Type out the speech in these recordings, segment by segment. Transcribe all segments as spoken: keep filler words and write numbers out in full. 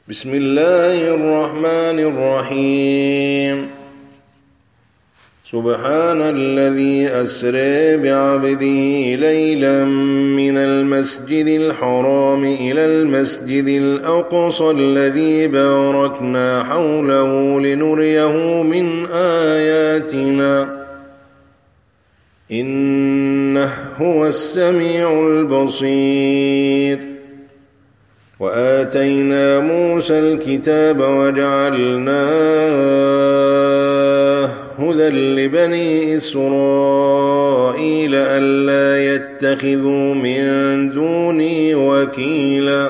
بسم الله الرحمن الرحيم. سبحان الذي أسرى بعبده ليلا من المسجد الحرام إلى المسجد الأقصى الذي باركنا حوله لنريه من آياتنا إنه هو السميع البصير. وآتينا موسى الكتاب وجعلناه هدى لبني إسرائيل ألا يتخذوا من دوني وكيلا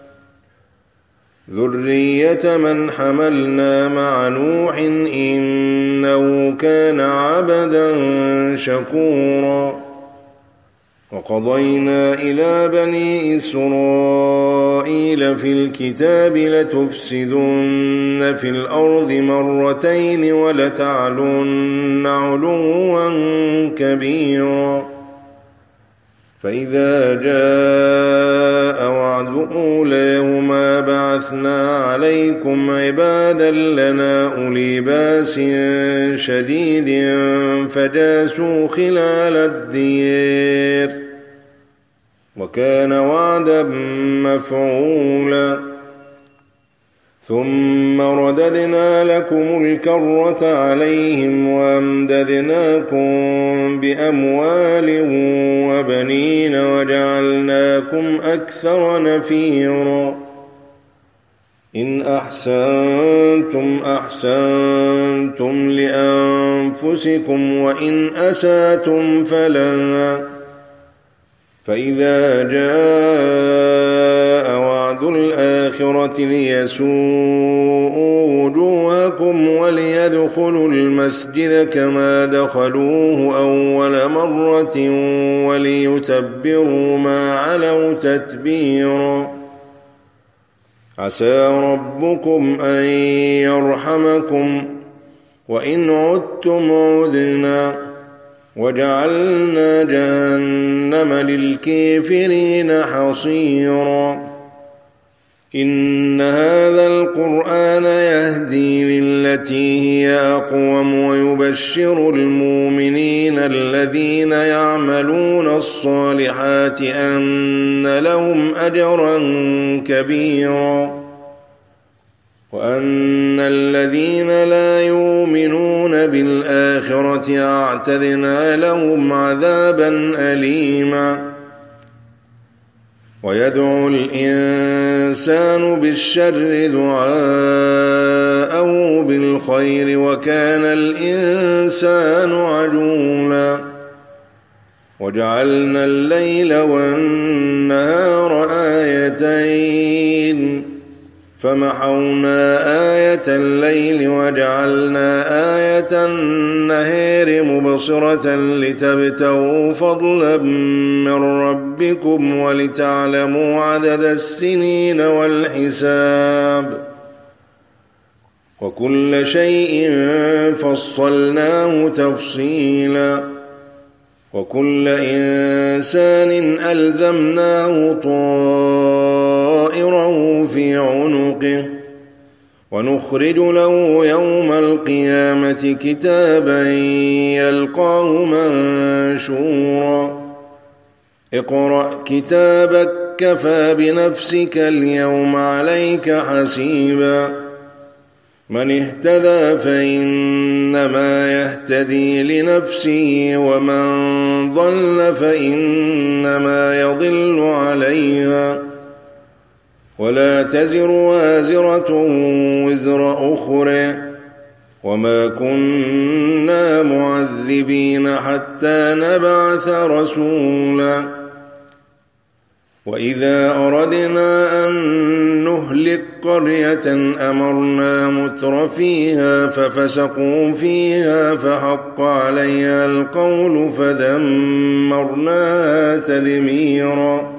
ذرية من حملنا مع نوح إنه كان عبدا شكورا. وقضينا إلى بني إسرائيل في الكتاب لتفسدن في الأرض مرتين ولتعلن علوا كبيرا. فإذا جاء وعد أولاهما بعثنا عليكم عبادا لنا أولي بأس شديد فجاسوا خلال الديار وكان وعدا مفعولا. ثم رددنا لكم الكرة عليهم وأمددناكم بأموال وبنين وجعلناكم أكثر نفيرا. إن أحسنتم أحسنتم لأنفسكم وإن أسأتم فلها. فإذا جاء وعد الآخرة ليسوءوا وجوهكم وليدخلوا المسجد كما دخلوه أول مرة وليتبروا ما علوا تتبيرا. عسى ربكم أن يرحمكم وإن عدتم عدنا وجعلنا جهنم للكافرين حصيرا. إن هذا القرآن يهدي للتي هي أقوم ويبشر المؤمنين الذين يعملون الصالحات أن لهم أجرا كبيرا وأن الذين لا يؤمنون بالآخرة أعتدنا لهم عذابا أليما. ويدعو الإنسان بالشر دعاءه بالخير وكان الإنسان عجولا. وجعلنا الليل والنهار آيتين فمحونا آية الليل وجعلنا آية النهار مبصرة لتبتغوا فضلا من ربكم ولتعلموا عدد السنين والحساب وكل شيء فصلناه تفصيلا. وكل إنسان ألزمناه طائره في عنقه ونخرج له يوم القيامة كتابا يلقاه منشورا. اقرأ كتابك كفى بنفسك اليوم عليك حسيبا. من اهتدى فإنما يهتدي لنفسه ومن ضل فإنما يضل عليها ولا تزر وازرة وزر أخرى وما كنا معذبين حتى نبعث رسولا. وإذا أردنا أن نهلك قرية أمرنا متر فيها ففسقوا فيها فحق عليها القول فدمرناها تدميرا.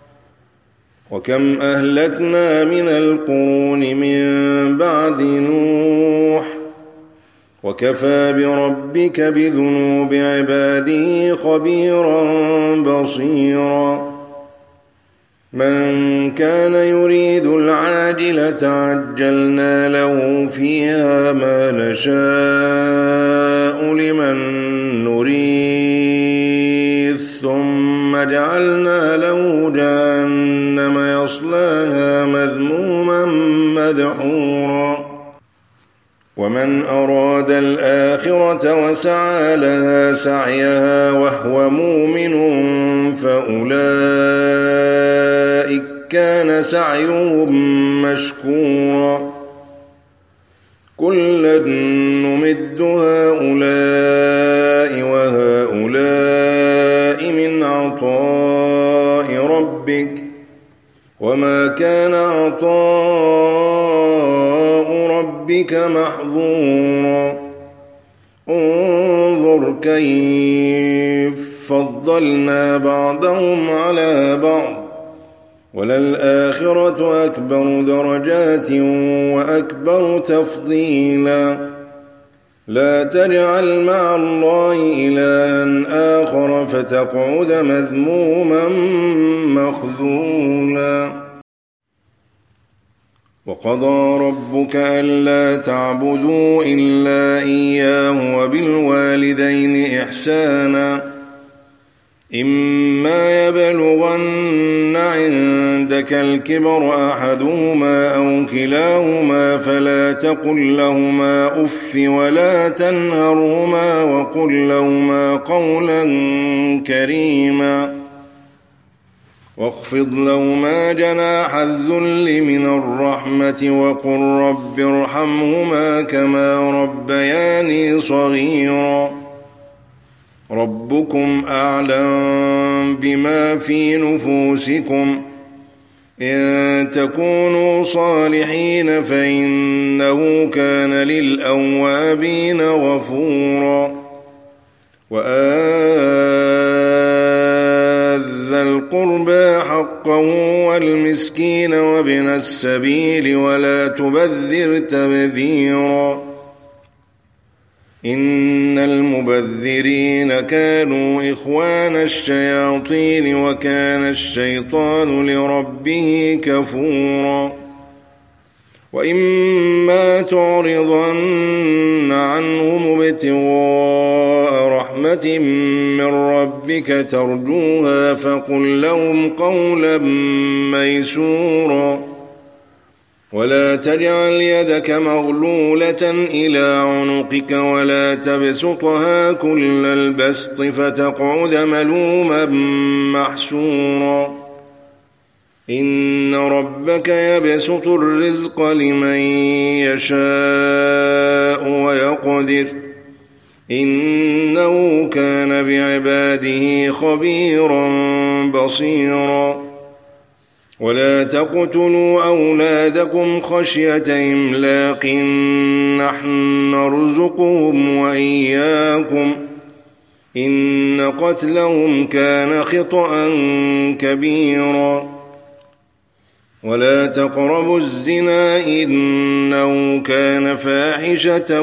وكم أهلكنا من القرون من بعد نوح وكفى بربك بذنوب عباده خبيرا بصيرا. من كان يريد العاجلة عجلنا له فيها ما نشاء لمن نريد ثم جعلنا له جهنم يصلاها مذموما مدحورا ومن أراد الآخرة وسعى لها سعيها وهو مؤمن فأولئك كان سعيهم مشكورا كلا نمد هؤلاء وهؤلاء من عطاء ربك وما كان عطاء ربك محظورا انظر كيف فضلنا بعضهم على بعض وللآخرة أكبر درجات وأكبر تفضيلا لا تجعل مع الله إلها آخر فتقعد مذموما مخذولا وقضى ربك ألا تعبدوا إلا إياه وبالوالدين إحسانا إما يبلغن عندك الكبر أحدهما أو كلاهما فلا تقل لهما أف ولا تنهرهما وقل لهما قولا كريما واخفض لهما جناح الذل من الرحمة وقل رب ارحمهما كما ربياني صغيرا ربكم أعلم بما في نفوسكم إن تكونوا صالحين فإنه كان للأوابين غفورا وآت ذا القربى حقه والمسكين وابن السبيل ولا تبذر تبذيرا إن المبذرين كانوا إخوان الشياطين وكان الشيطان لربه كفورا وإما تعرضن عنهم ابتغاء رحمة من ربك ترجوها فقل لهم قولا ميسورا ولا تجعل يدك مغلولة إلى عنقك ولا تبسطها كل البسط فتقعد ملوما محسورا إن ربك يبسط الرزق لمن يشاء ويقدر إنه كان بعباده خبيرا بصيرا ولا تقتلوا أولادكم خشية إملاق نحن نرزقهم وإياكم إن قتلهم كان خطأ كبيرا ولا تقربوا الزنا إنه كان فاحشة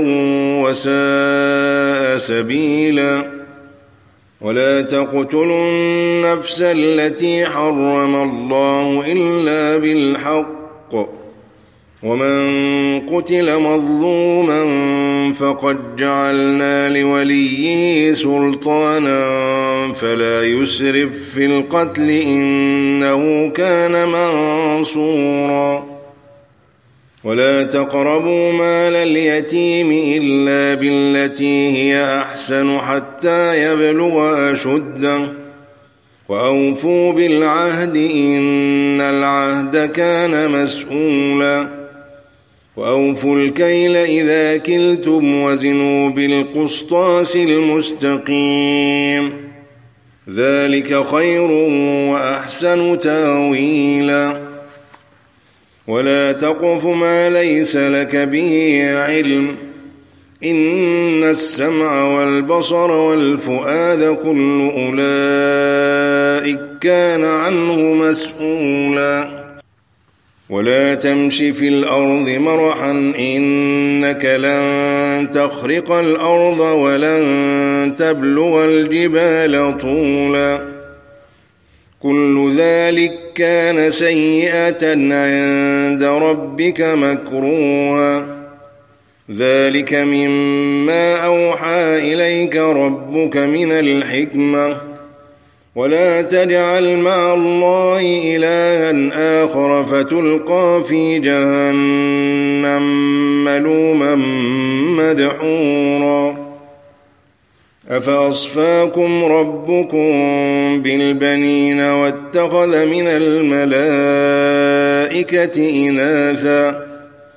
وساء سبيلا ولا تقتلوا النفس التي حرم الله إلا بالحق ومن قتل مظلوما فقد جعلنا لوليه سلطانا فلا يسرف في القتل إنه كان منصورا ولا تقربوا مال اليتيم إلا بالتي هي أحسن حتى يبلغ أشده وأوفوا بالعهد إن العهد كان مسؤولا وأوفوا الكيل إذا كلتم وزنوا بالقسطاس المستقيم ذلك خير وأحسن تأويلا ولا تقف ما ليس لك به علم إن السمع والبصر والفؤاد كل أولئك كان عنه مسؤولا ولا تمش في الأرض مرحا إنك لن تخرق الأرض ولن تبلغ الجبال طولا كل ذلك كان سيئة عند ربك مكروها ذلك مما أوحى إليك ربك من الحكمة ولا تجعل مع الله إلها آخر فتلقى في جهنم ملوما مدحورا أفأصفاكم ربكم بالبنين واتخذ من الملائكة إناثا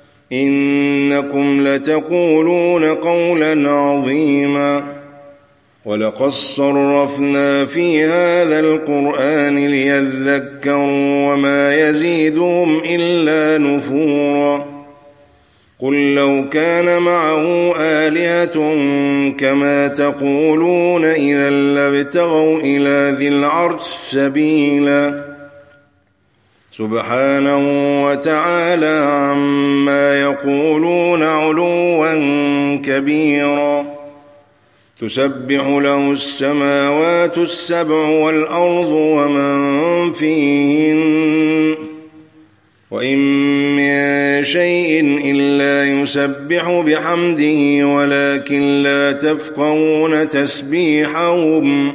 إنكم لتقولون قولا عظيما ولقد صرفنا في هذا القرآن ليذكروا وما يزيدهم إلا نفورا قل لو كان معه آلهة كما تقولون إذا لابتغوا إلى ذي العرش سبيلا سبحانه وتعالى عما يقولون علوا كبيرا تسبح له السماوات السبع والأرض ومن فيهن وإن من شيء إلا يسبح بحمده ولكن لا تفقهون تسبيحهم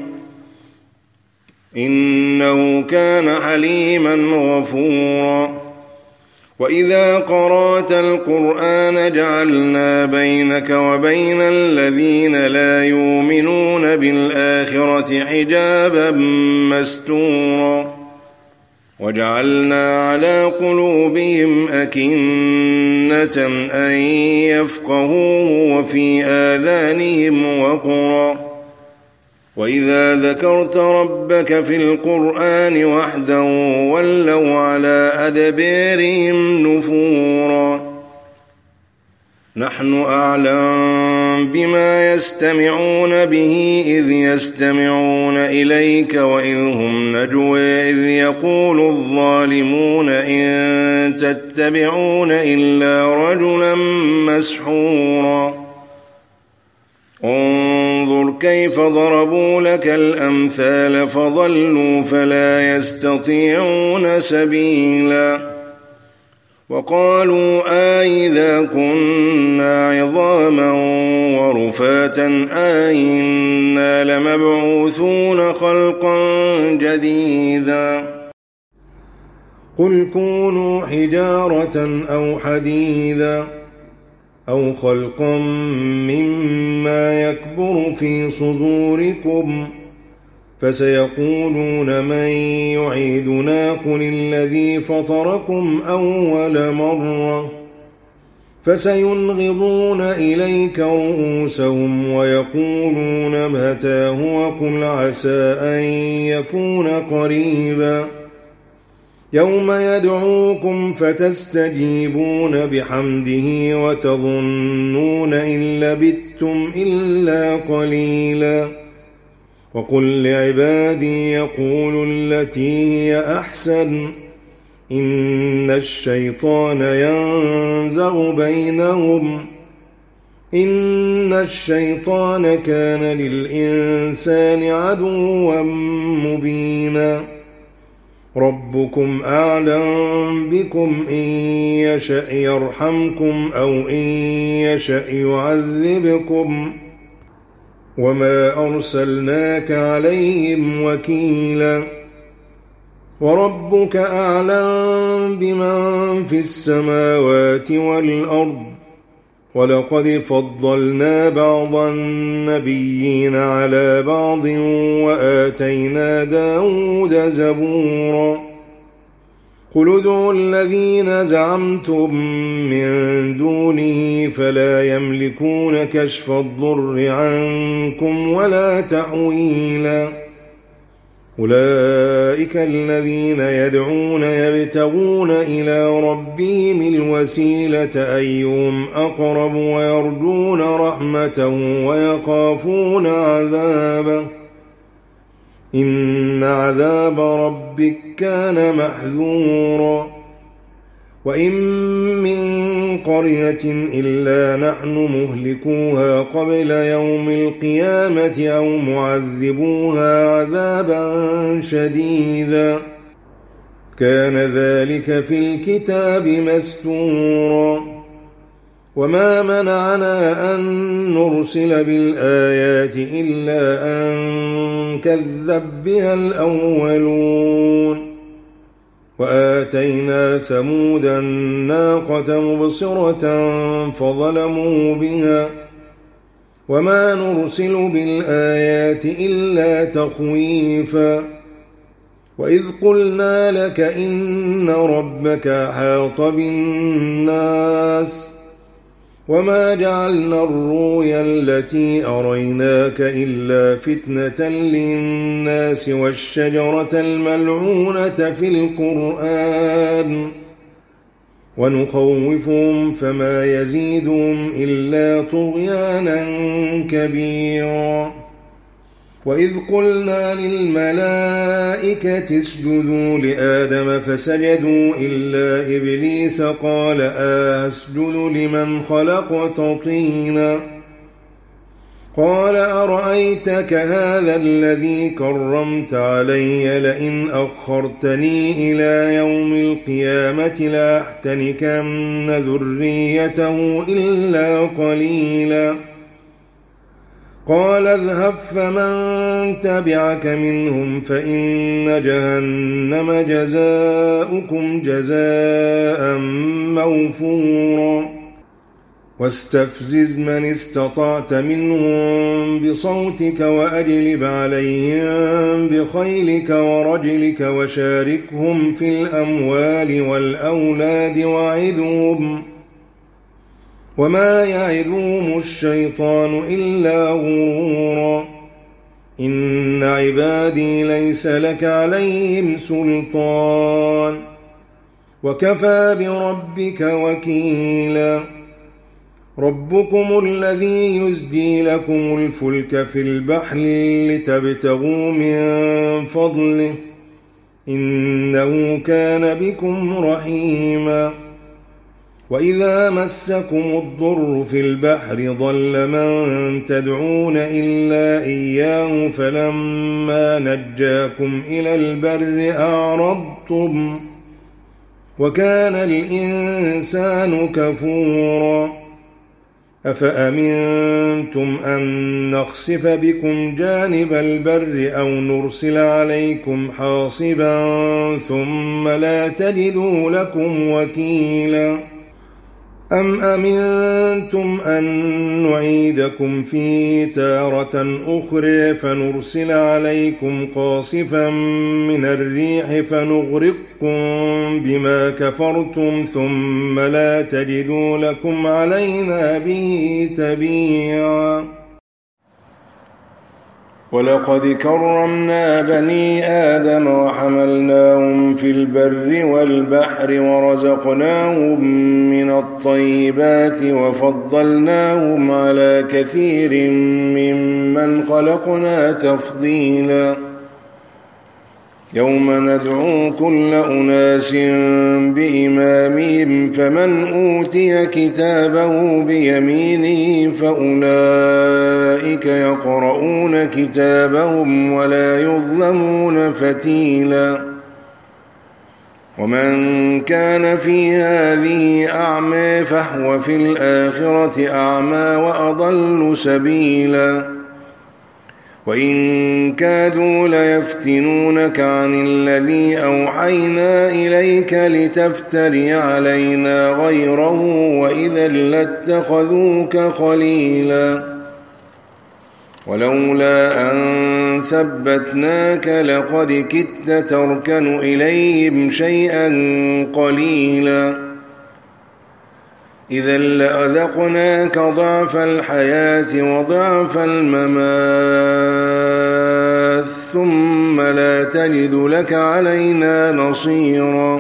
إنه كان حليما غفورا وإذا قرأت القرآن جعلنا بينك وبين الذين لا يؤمنون بالآخرة حجابا مستورا وجعلنا على قلوبهم أكنة أن يفقهوه وفي آذانهم وقرا وإذا ذكرت ربك في القرآن وحده ولوا على أدبارهم نفورا نحن أعلم بما يستمعون به إذ يستمعون إليك وإذ هم نجوى إذ يقول الظالمون إن تتبعون إلا رجلا مسحورا انظر كيف ضربوا لك الأمثال فضلوا فلا يستطيعون سبيلا وقالوا أئذا كنا عظاما ورفاتا أئنا لمبعوثون خلقا جديدا قل كونوا حجارة أو حديدا أو خلقا مما يكبر في صدوركم فسيقولون من يعيدنا قل الذي فطركم أول مرة فسينغضون إليك رؤوسهم ويقولون متى وقل عسى أن يكون قريبا يوم يدعوكم فتستجيبون بحمده وتظنون إن لبثتم إلا قليلا وقل لعبادي يقولوا التي هي أحسن إن الشيطان ينزغ بينهم إن الشيطان كان للإنسان عدوا مبينا ربكم أعلم بكم إن يشأ يرحمكم أو إن يشأ يعذبكم وما أرسلناك عليهم وكيلا وربك أعلم بمن في السماوات والأرض ولقد فضلنا بعض النبيين على بعض وآتينا داود زبورا قل ادعوا الذين زعمتم من دونه فلا يملكون كشف الضر عنكم ولا تحويلا أولئك الذين يدعون يبتغون إلى ربهم الوسيلة أيهم أقرب ويرجون رحمته ويخافون عذابه إن عذاب ربك كان محذورا وإن من قرية إلا نحن مهلكوها قبل يوم القيامة أو معذبوها عذابا شديدا كان ذلك في الكتاب مستورا وما منعنا أن نرسل بالآيات إلا أن كذب بها الأولون وآتينا ثمود الناقة مبصرة فظلموا بها وما نرسل بالآيات إلا تخويفا وإذ قلنا لك إن ربك أحاط بالناس وما جعلنا الرؤيا التي أريناك إلا فتنة للناس والشجرة الملعونة في القرآن ونخوفهم فما يزيدهم إلا طغيانا كبيرا وإذ قلنا للملائكة اسجدوا لآدم فسجدوا إلا إبليس قال أسجد لمن خلقت طينا قال أرأيتك هذا الذي كرمت علي لئن أخرتني إلى يوم القيامة لأحتنكن ذريته إلا قليلا قال اذهب فمن تبعك منهم فإن جهنم جزاؤكم جزاء موفورا واستفزز من استطعت منهم بصوتك وأجلب عليهم بخيلك ورجلك وشاركهم في الأموال والأولاد وعدهم وما يعدهم الشيطان إلا غرورا إن عبادي ليس لك عليهم سلطان وكفى بربك وكيلا ربكم الذي يزجي لكم الفلك في البحر لتبتغوا من فضله إنه كان بكم رحيما وإذا مسكم الضر في البحر ضل من تدعون إلا إياه فلما نجاكم إلى البر أعرضتم وكان الإنسان كفورا أفأمنتم أن نخسف بكم جانب البر أو نرسل عليكم حاصبا ثم لا تجدوا لكم وكيلا أم أمنتم أن نعيدكم فيه تارة أخرى فنرسل عليكم قاصفا من الريح فنغرقكم بما كفرتم ثم لا تجدوا لكم علينا به تبيعا ولقد كرمنا بني آدم وحملناهم في البر والبحر ورزقناهم من الطيبات وفضلناهم على كثير ممن خلقنا تفضيلا يوم ندعو كل أناس بإمامهم فمن أوتي كتابه بيمينه فأولئك يقرؤون كتابهم ولا يظلمون فتيلا ومن كان في هذه أعمى فهو في الآخرة أعمى وأضل سبيلا وإن كادوا ليفتنونك عن الذي أوحينا إليك لتفتري علينا غيره وإذا لاتخذوك خليلا ولولا أن ثبتناك لقد كدت تركن إليهم شيئا قليلا إذا لأذقناك ضعف الحياة وضعف الممات ثم لا تجد لك علينا نصيرا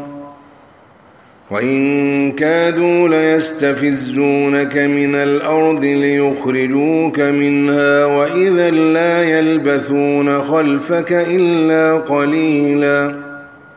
وإن كادوا ليستفزونك من الأرض ليخرجوك منها وإذا لا يلبثون خلفك إلا قليلا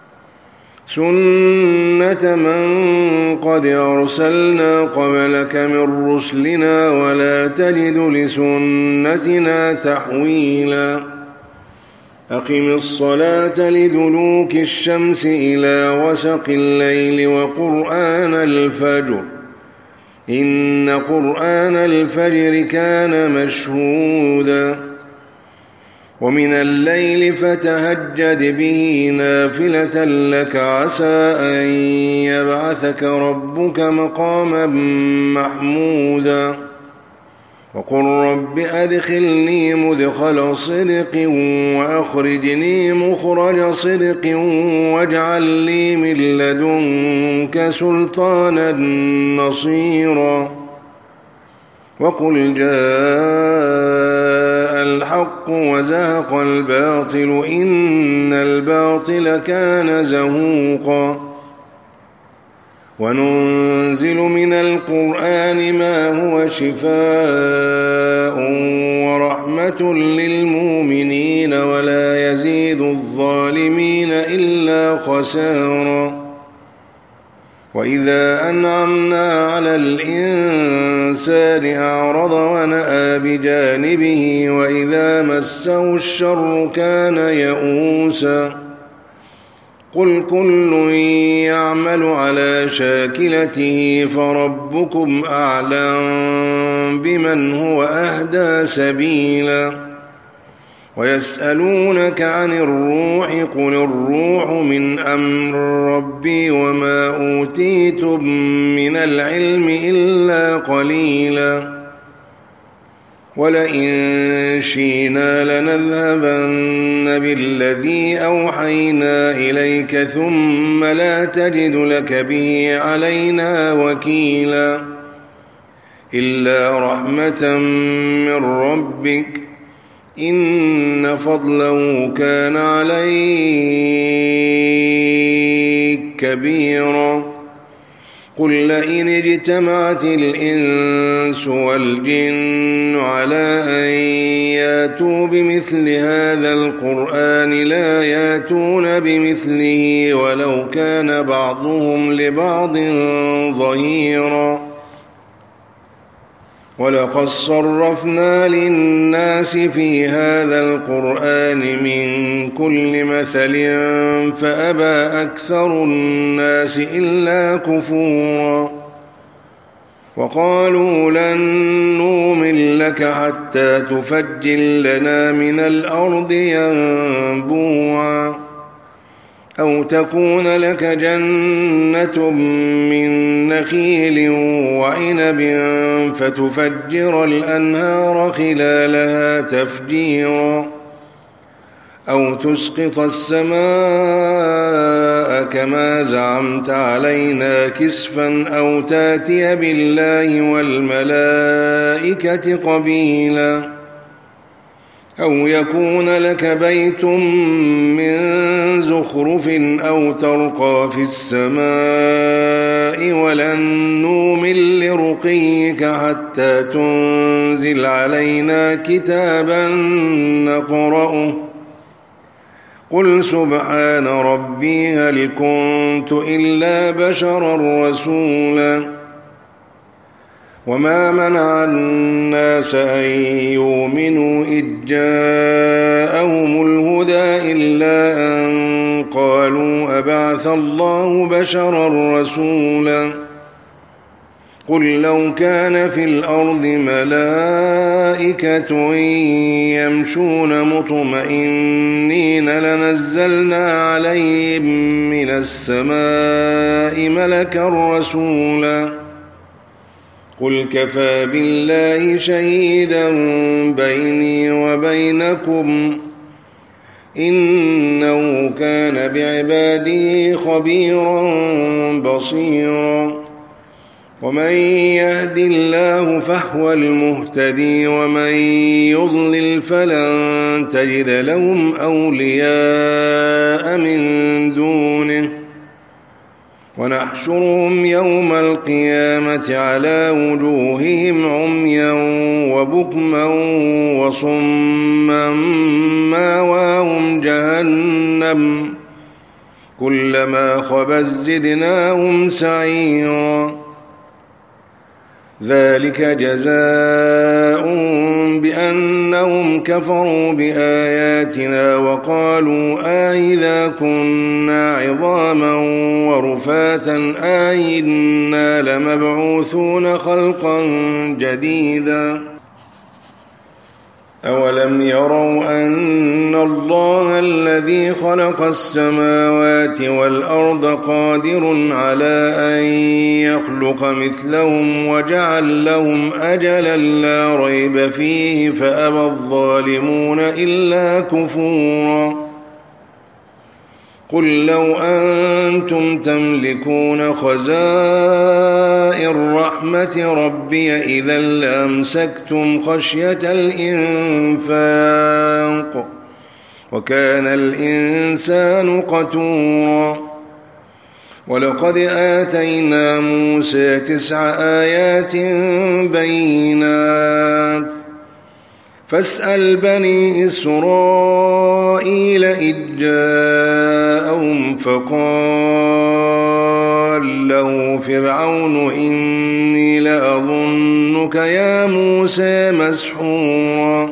سنة من قد أرسلنا قبلك من رسلنا ولا تجد لسنتنا تحويلا أقم الصلاة لدلوك الشمس إلى وسق الليل وقرآن الفجر إن قرآن الفجر كان مشهودا ومن الليل فتهجد به نافلة لك عسى أن يبعثك ربك مقاما محمودا وقل رب أدخلني مدخل صدق وأخرجني مخرج صدق واجعل لي من لدنك سلطانا نصيرا وقل جاء الحق وزهق الباطل إن الباطل كان زهوقا وننزل من القرآن ما هو شفاء ورحمة للمؤمنين ولا يزيد الظالمين إلا خسارا وإذا أنعمنا على الإنسان أعرض ونأى بجانبه وإذا مسه الشر كان يئوسا قل كل يعمل على شاكلته فربكم أعلم بمن هو أهدى سبيلا ويسألونك عن الروح قل الروح من أمر ربي وما أوتيتم من العلم إلا قليلا ولئن شئنا لنذهبن بالذي أوحينا إليك ثم لا تجد لك به علينا وكيلا إلا رحمة من ربك إن فضله كان عليك كبيرا قل لئن اجتمعت الإنس والجن على أن ياتوا بمثل هذا القرآن لا ياتون بمثله ولو كان بعضهم لبعض ظهيرا ولقد صرفنا للناس في هذا القرآن من كل مثل فأبى أكثر الناس إلا كفورا وقالوا لن نؤمن لك حتى تفجر لنا من الأرض ينبوعا أو تكون لك جنة من نخيل وعنب فتفجر الأنهار خلالها تفجيرا أو تسقط السماء كما زعمت علينا كسفا أو تاتي بالله والملائكة قبيلا أو يكون لك بيت من زخرف أو ترقى في السماء ولن نؤمن لرقيك حتى تنزل علينا كتابا نقرأه قل سبحان ربي هل كنت إلا بشرا رسولا وما منع الناس أن يؤمنوا إذ جاءهم الهدى إلا أن قالوا أبعث الله بشرا رسولا قل لو كان في الأرض ملائكة يمشون مطمئنين لنزلنا عليهم من السماء ملكا رسولا قل كفى بالله شهيدا بيني وبينكم إنه كان بعباده خبيرا بصيرا ومن يهد الله فهو المهتدي ومن يضلل فلن تجد لهم أولياء من دونه ونحشرهم يوم القيامة على وجوههم عميا وبكما وصما ماواهم جهنم كلما خبت زدناهم سعيرا ذلك جزاؤهم بأنهم كفروا بآياتنا وقالوا أإذا كنا عظاما ورفاتا أإنا لمبعوثون خلقا جديدا أولم يروا أن الله الذي خلق السماوات والأرض قادر على أن يخلق مثلهم وجعل لهم أجلا لا ريب فيه فأبى الظالمون إلا كفورا قل لو أنتم تملكون خزائن رحمة ربي إذا لأمسكتم خشية الإنفاق وكان الإنسان قتورا ولقد آتينا موسى تسع آيات بينات فاسأل بني إسرائيل إذ جاءهم فقال له فرعون إني لأظنك يا موسى مسحورا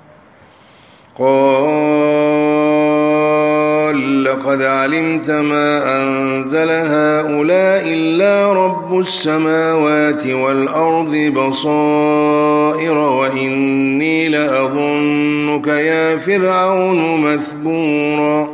قال لقد علمت ما أنزل هؤلاء إلا رب السماوات والأرض بصائر وإني لأظنك يا فرعون مثبورا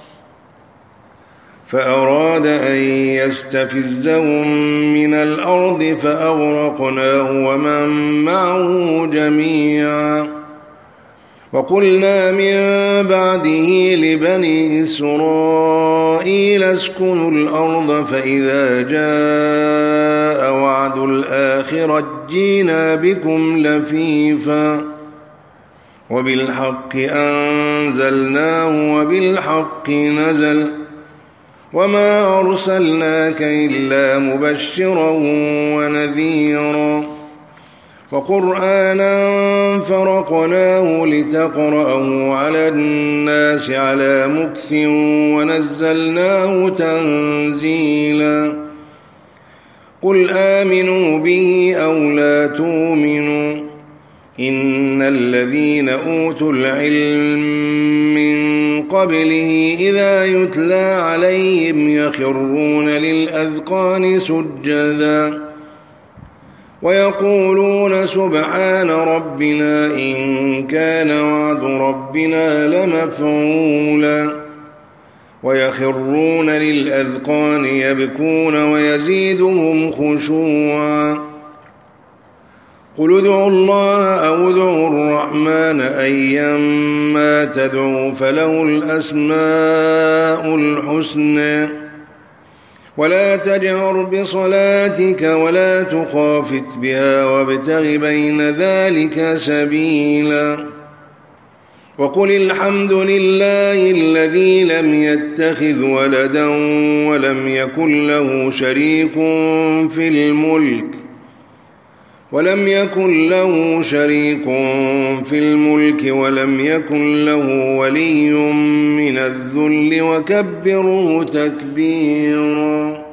فأراد أن يستفزهم من الأرض فأغرقناه ومن معه جميعا وقلنا من بعده لبني إسرائيل اسكنوا الأرض فإذا جاء وعد الآخرة جينا بكم لفيفا وبالحق أنزلناه وبالحق نزل وما أرسلناك إلا مبشرا ونذيرا وقرآنا فرقناه لتقرأه على الناس على مكث ونزلناه تنزيلا قل آمنوا به أو لا تؤمنوا إن الذين أوتوا العلم من قبله إذا يتلى عليهم يخرون للأذقان سجدا ويقولون سبحان ربنا إن كان وعد ربنا لمفعولا ويخرون للأذقان يبكون ويزيدهم خشوعا قل ادعوا الله أو ادعوا الرحمن أيما تدعوا فله الأسماء الحسنى ولا تجهر بصلاتك ولا تخافت بها وابتغ بين ذلك سبيلا وقل الحمد لله الذي لم يتخذ ولدا ولم يكن له شريك في الملك ولم يكن له شريك في الملك ولم يكن له ولي من الذل وكبره تكبيرا